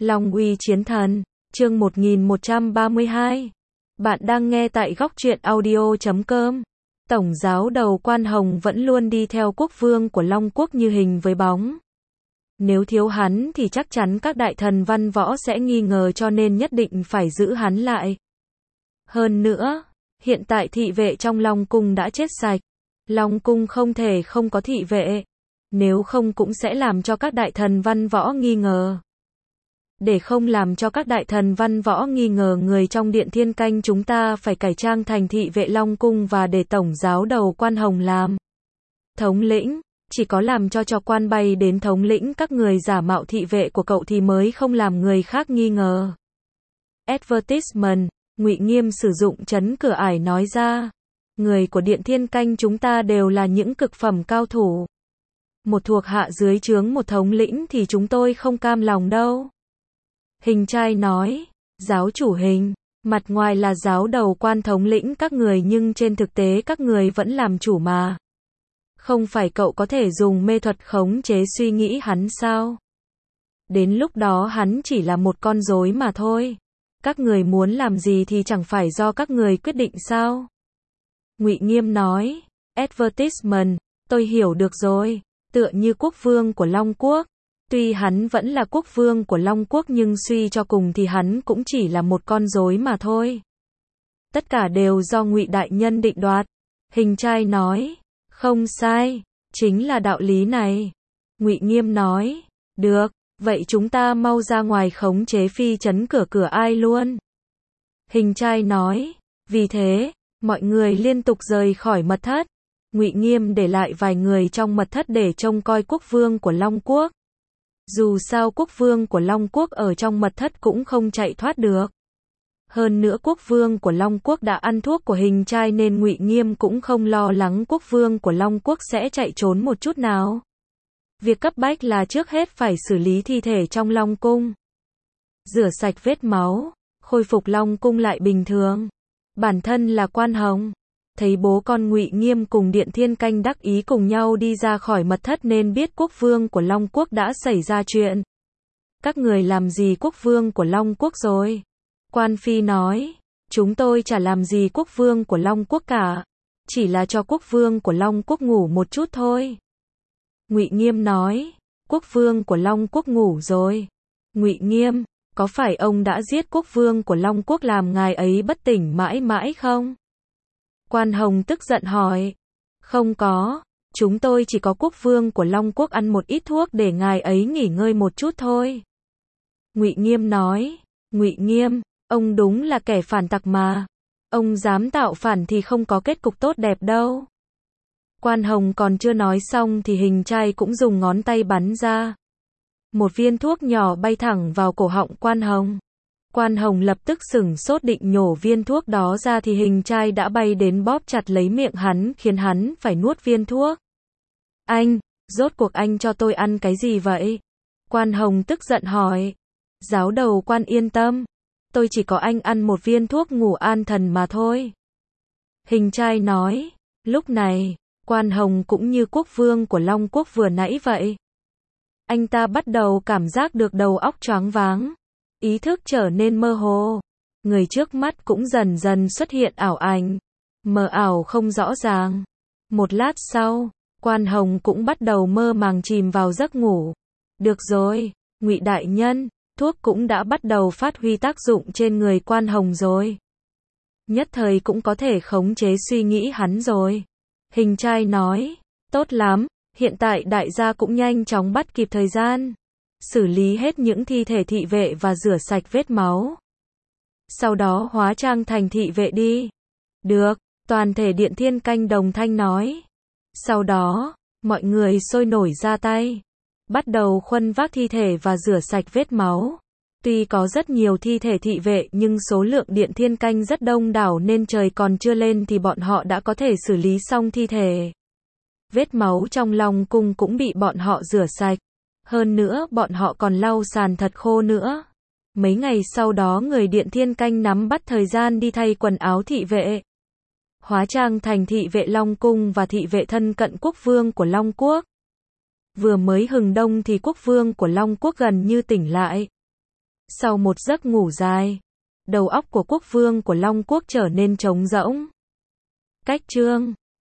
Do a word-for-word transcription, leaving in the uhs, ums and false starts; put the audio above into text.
Long uy chiến thần, chương một nghìn một trăm ba mươi hai. Bạn đang nghe tại góc truyện audio chấm com. Tổng giáo đầu Quan Hồng vẫn luôn đi theo quốc vương của Long Quốc như hình với bóng. Nếu thiếu hắn thì chắc chắn các đại thần văn võ sẽ nghi ngờ, cho nên nhất định phải giữ hắn lại. Hơn nữa, hiện tại thị vệ trong Long Cung đã chết sạch. Long Cung không thể không có thị vệ. Nếu không cũng sẽ làm cho các đại thần văn võ nghi ngờ. Để không làm cho các đại thần văn võ nghi ngờ người trong điện thiên canh, chúng ta phải cải trang thành thị vệ Long Cung và để tổng giáo đầu Quan Hồng làm thống lĩnh. Chỉ có làm cho cho quan bay đến thống lĩnh các người giả mạo thị vệ của cậu thì mới không làm người khác nghi ngờ. Advertisement, Ngụy Nghiêm sử dụng trấn cửa ải nói ra. Người của điện thiên canh chúng ta đều là những cực phẩm cao thủ. Một thuộc hạ dưới trướng một thống lĩnh thì chúng tôi không cam lòng đâu. Hình trai nói, giáo chủ Hình, mặt ngoài là giáo đầu Quan thống lĩnh các người nhưng trên thực tế các người vẫn làm chủ mà. Không phải cậu có thể dùng mê thuật khống chế suy nghĩ hắn sao? Đến lúc đó hắn chỉ là một con rối mà thôi. Các người muốn làm gì thì chẳng phải do các người quyết định sao? Ngụy Nghiêm nói, advertisement, tôi hiểu được rồi, tựa như quốc vương của Long Quốc. Tuy hắn vẫn là quốc vương của Long Quốc nhưng suy cho cùng thì hắn cũng chỉ là một con rối mà thôi. Tất cả đều do Ngụy đại nhân định đoạt. Hình trai nói, không sai, chính là đạo lý này. Ngụy Nghiêm nói, được, vậy chúng ta mau ra ngoài khống chế phi trấn cửa cửa ai luôn. Hình trai nói, vì thế, mọi người liên tục rời khỏi mật thất. Ngụy Nghiêm để lại vài người trong mật thất để trông coi quốc vương của Long Quốc. Dù sao quốc vương của Long Quốc ở trong mật thất cũng không chạy thoát được. Hơn nữa quốc vương của Long Quốc đã ăn thuốc của hình trai nên Ngụy Nghiêm cũng không lo lắng quốc vương của Long Quốc sẽ chạy trốn một chút nào. Việc cấp bách là trước hết phải xử lý thi thể trong Long Cung. Rửa sạch vết máu, khôi phục Long Cung lại bình thường. Bản thân là Quan Hồng. Thấy bố con Ngụy Nghiêm cùng điện thiên canh đắc ý cùng nhau đi ra khỏi mật thất nên biết quốc vương của Long Quốc đã xảy ra chuyện. Các người làm gì quốc vương của Long Quốc rồi? Quan Phi nói, chúng tôi chả làm gì quốc vương của Long Quốc cả. Chỉ là cho quốc vương của Long Quốc ngủ một chút thôi. Ngụy Nghiêm nói, quốc vương của Long Quốc ngủ rồi. Ngụy Nghiêm, có phải ông đã giết quốc vương của Long Quốc làm ngài ấy bất tỉnh mãi mãi không? Quan Hồng tức giận hỏi. Không có, chúng tôi chỉ có quốc vương của Long Quốc ăn một ít thuốc để ngài ấy nghỉ ngơi một chút thôi. Ngụy Nghiêm nói, Ngụy Nghiêm, ông đúng là kẻ phản tặc mà. Ông dám tạo phản thì không có kết cục tốt đẹp đâu. Quan Hồng còn chưa nói xong thì hình trai cũng dùng ngón tay bắn ra. Một viên thuốc nhỏ bay thẳng vào cổ họng Quan Hồng. Quan Hồng lập tức sửng sốt định nhổ viên thuốc đó ra thì hình trai đã bay đến bóp chặt lấy miệng hắn khiến hắn phải nuốt viên thuốc. Anh, rốt cuộc anh cho tôi ăn cái gì vậy? Quan Hồng tức giận hỏi. Giáo đầu Quan yên tâm. Tôi chỉ có anh ăn một viên thuốc ngủ an thần mà thôi. Hình trai nói. Lúc này, Quan Hồng cũng như quốc vương của Long Quốc vừa nãy vậy. Anh ta bắt đầu cảm giác được đầu óc choáng váng. Ý thức trở nên mơ hồ. Người trước mắt cũng dần dần xuất hiện ảo ảnh. Mờ ảo không rõ ràng. Một lát sau, Quan Hồng cũng bắt đầu mơ màng chìm vào giấc ngủ. Được rồi, Ngụy đại nhân, thuốc cũng đã bắt đầu phát huy tác dụng trên người Quan Hồng rồi. Nhất thời cũng có thể khống chế suy nghĩ hắn rồi. Hình trai nói, tốt lắm, hiện tại đại gia cũng nhanh chóng bắt kịp thời gian. Xử lý hết những thi thể thị vệ và rửa sạch vết máu. Sau đó hóa trang thành thị vệ đi. Được, toàn thể điện thiên canh đồng thanh nói. Sau đó, mọi người sôi nổi ra tay. Bắt đầu khuân vác thi thể và rửa sạch vết máu. Tuy có rất nhiều thi thể thị vệ nhưng số lượng điện thiên canh rất đông đảo nên trời còn chưa lên thì bọn họ đã có thể xử lý xong thi thể. Vết máu trong Long Cung cũng bị bọn họ rửa sạch. Hơn nữa bọn họ còn lau sàn thật khô nữa. Mấy ngày sau đó người điện thiên canh nắm bắt thời gian đi thay quần áo thị vệ. Hóa trang thành thị vệ Long Cung và thị vệ thân cận quốc vương của Long Quốc. Vừa mới hừng đông thì quốc vương của Long Quốc gần như tỉnh lại. Sau một giấc ngủ dài, đầu óc của quốc vương của Long Quốc trở nên trống rỗng. Cách chương